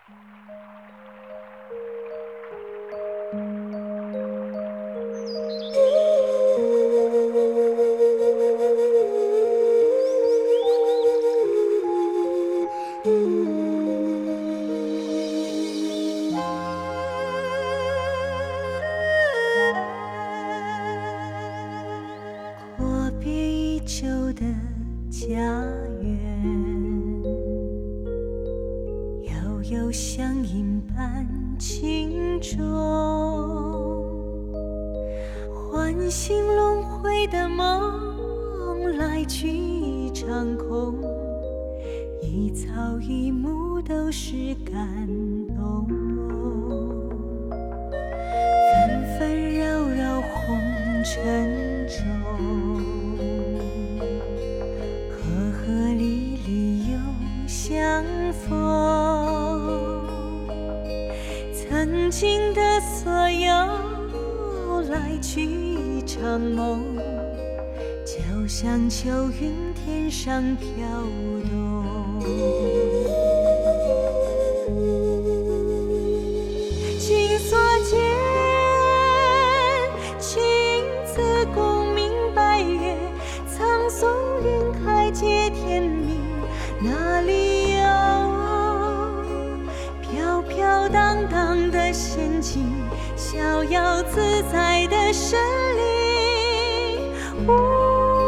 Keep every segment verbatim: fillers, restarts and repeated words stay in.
阔别已久的家园，悠悠乡音伴轻重，唤醒轮回的梦，来去一场空，一草一木都是感动，纷纷扰扰红尘中，和和离离又相逢，曾经的所有来去一场梦，就像秋云天上飘动。情所见，情自功名百越，苍松云开接天明，哪里有飘飘荡荡的仙境，逍遥自在的神灵。呜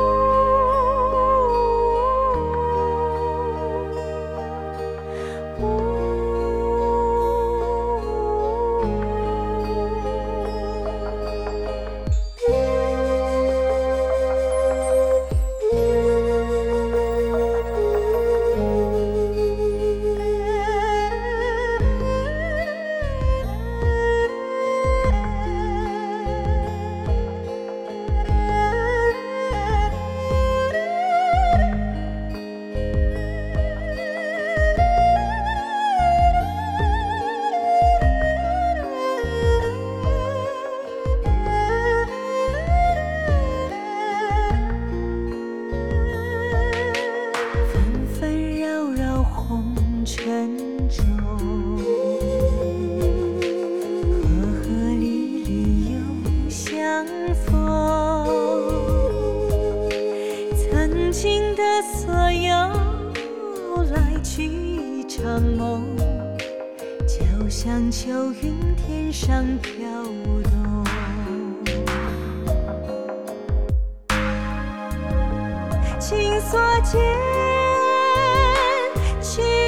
所有来去一场梦，就像秋云天上飘动。情所见，情